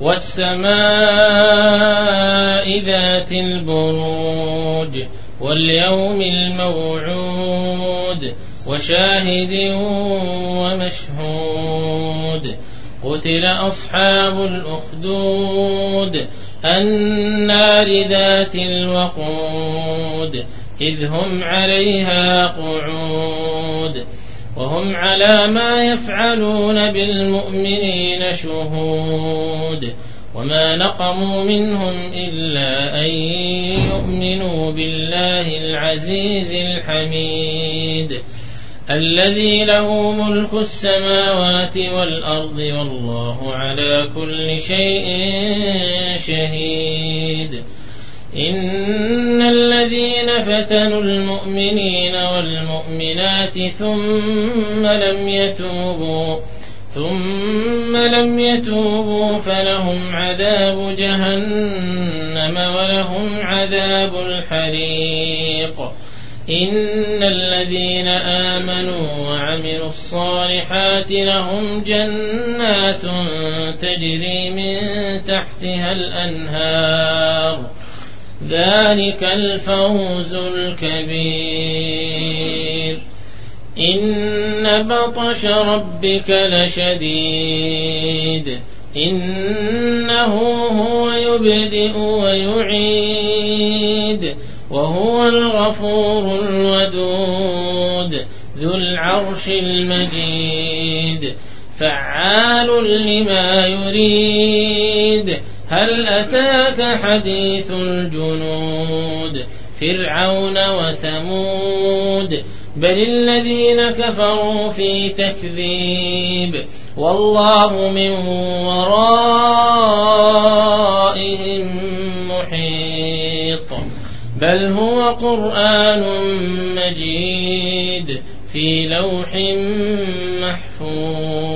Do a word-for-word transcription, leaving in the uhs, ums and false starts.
والسماء ذات البروج واليوم الموعود وشاهد ومشهود قتل أصحاب الأخدود النار ذات الوقود إذ هم عليها قعود وهم على ما يفعلون بالمؤمنين شهود وما نقموا منهم إلا أن يؤمنوا بالله العزيز الحميد الذي له ملك السماوات والأرض والله على كل شيء شهيد إن الذين فتنوا المؤمنين والمؤمنات ثم لم يتوبوا ثم لم يتوبوا فلهم عذاب جهنم ولهم عذاب الحريق إن الذين آمنوا وعملوا الصالحات لهم جنات تجري من تحتها الأنهار ذلك الفوز الكبير إن بطش ربك لشديد إنه هو يبدئ ويعيد وهو الغفور الودود ذو العرش المجيد فعال لما يريد هل أتاك حديث الجنود فرعون وثمود بل الذين كفروا في تكذيب والله من ورائهم محيط بل هو قرآن مجيد في لوح محفوظ.